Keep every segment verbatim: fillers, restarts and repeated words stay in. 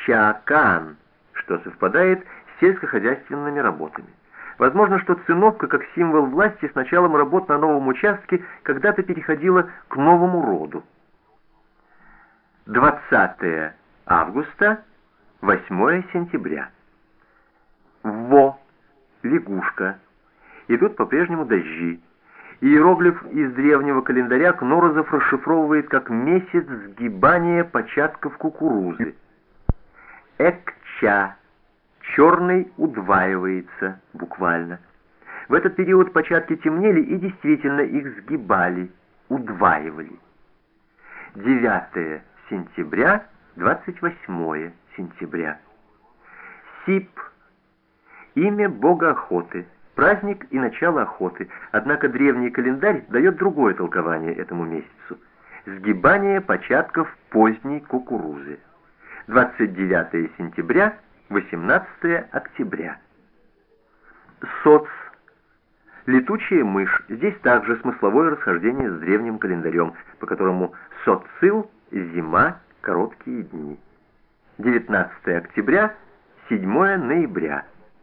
Экчаакан, что совпадает с сельскохозяйственными работами. Возможно, что циновка, как символ власти, с началом работ на новом участке когда-то переходила к новому роду. двадцатое августа, восьмое сентября. Во, лягушка. Идут по-прежнему дожди. Иероглиф из древнего календаря Кнорозов расшифровывает как месяц сгибания початков кукурузы. Экча. Черный удваивается, буквально. В этот период початки темнели и действительно их сгибали, удваивали. девятое сентября, двадцать восьмое сентября. Сип. Имя бога охоты. Праздник и начало охоты. Однако древний календарь дает другое толкование этому месяцу. Сгибание початков поздней кукурузы. двадцать девятое сентября, восемнадцатое октября. Соц. Летучая мышь. Здесь также смысловое расхождение с древним календарем, по которому социл — зима, короткие дни. девятнадцатое октября, седьмое ноября.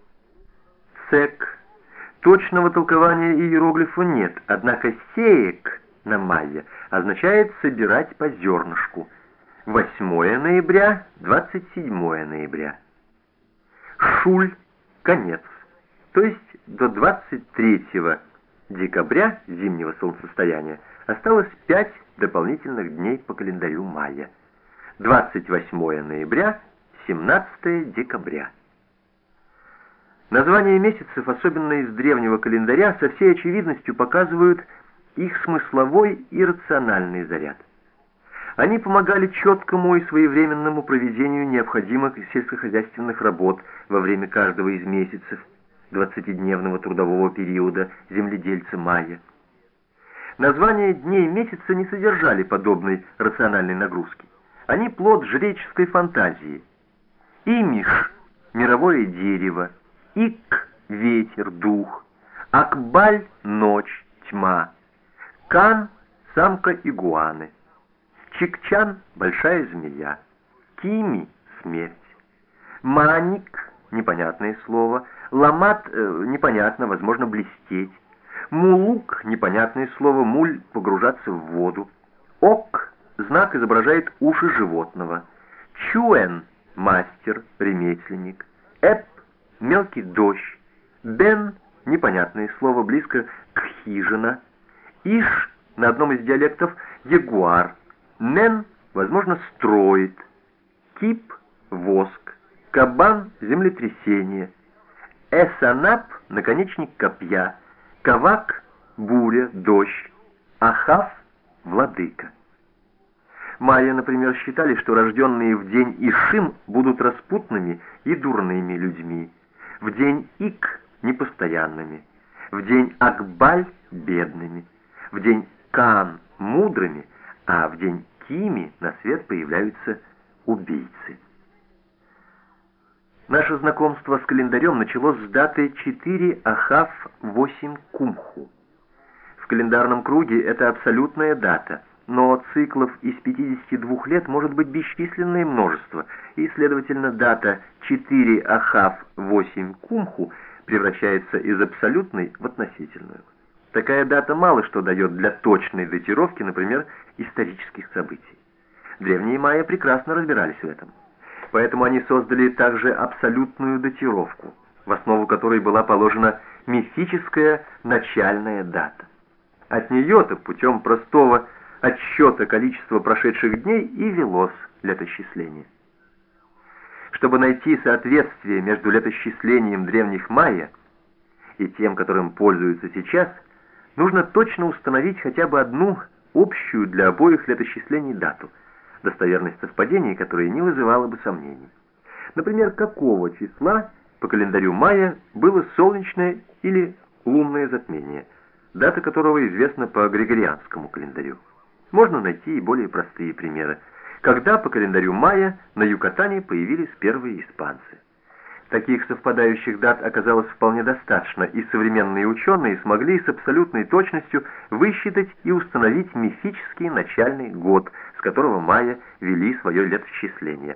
Цек. Точного толкования иероглифу нет, однако сеек на майя означает собирать по зернышку. восьмое ноября, двадцать седьмое ноября. Шуль — конец, то есть до двадцать третьего декабря зимнего солнцестояния осталось пять дополнительных дней по календарю майя. двадцать восьмое ноября, семнадцатое декабря. Названия месяцев, особенно из древнего календаря, со всей очевидностью показывают их смысловой и рациональный заряд. Они помогали четкому и своевременному проведению необходимых сельскохозяйственных работ во время каждого из месяцев двадцатидневного трудового периода земледельца майя. Названия дней месяца не содержали подобной рациональной нагрузки. Они плод жреческой фантазии. Имиш — мировое дерево, Ик — ветер, дух, Акбаль — ночь, тьма, Кан — самка игуаны, Чикчан — большая змея, Кими — смерть, Маник — непонятное слово, Ламат э, — непонятно, возможно, блестеть, Мулук — непонятное слово, муль — погружаться в воду, Ок — знак изображает уши животного, Чуэн — мастер, ремесленник, Эп — мелкий дождь, Бен — непонятное слово, близко к хижина, Иш — на одном из диалектов ягуар, Мен — возможно, строит, Кип — воск, Кабан — землетрясение, Эсанап — наконечник копья, Кавак — буря, дождь, Ахав — владыка. Майя, например, считали, что рожденные в день Ишим будут распутными и дурными людьми, в день Ик — непостоянными, в день Акбаль — бедными, в день Кан — мудрыми, а в день Кими на свет появляются убийцы. Наше знакомство с календарем началось с даты четыре Ахав восемь Кумху. В календарном круге это абсолютная дата, но циклов из пятидесяти двух лет может быть бесчисленное множество, и, следовательно, дата четыре Ахав восемь Кумху превращается из абсолютной в относительную. Такая дата мало что дает для точной датировки, например, исторических событий. Древние майя прекрасно разбирались в этом. Поэтому они создали также абсолютную датировку, в основу которой была положена мифическая начальная дата. От нее-то путем простого отсчета количества прошедших дней и велось летосчисление. Чтобы найти соответствие между летосчислением древних майя и тем, которым пользуются сейчас, нужно точно установить хотя бы одну общую для обоих летосчислений дату, достоверность совпадений которой не вызывала бы сомнений. Например, какого числа по календарю майя было солнечное или лунное затмение, дата которого известна по григорианскому календарю. Можно найти и более простые примеры. Когда по календарю майя на Юкатане появились первые испанцы. Таких совпадающих дат оказалось вполне достаточно, и современные ученые смогли с абсолютной точностью высчитать и установить мифический начальный год, с которого майя вели свое летосчисление.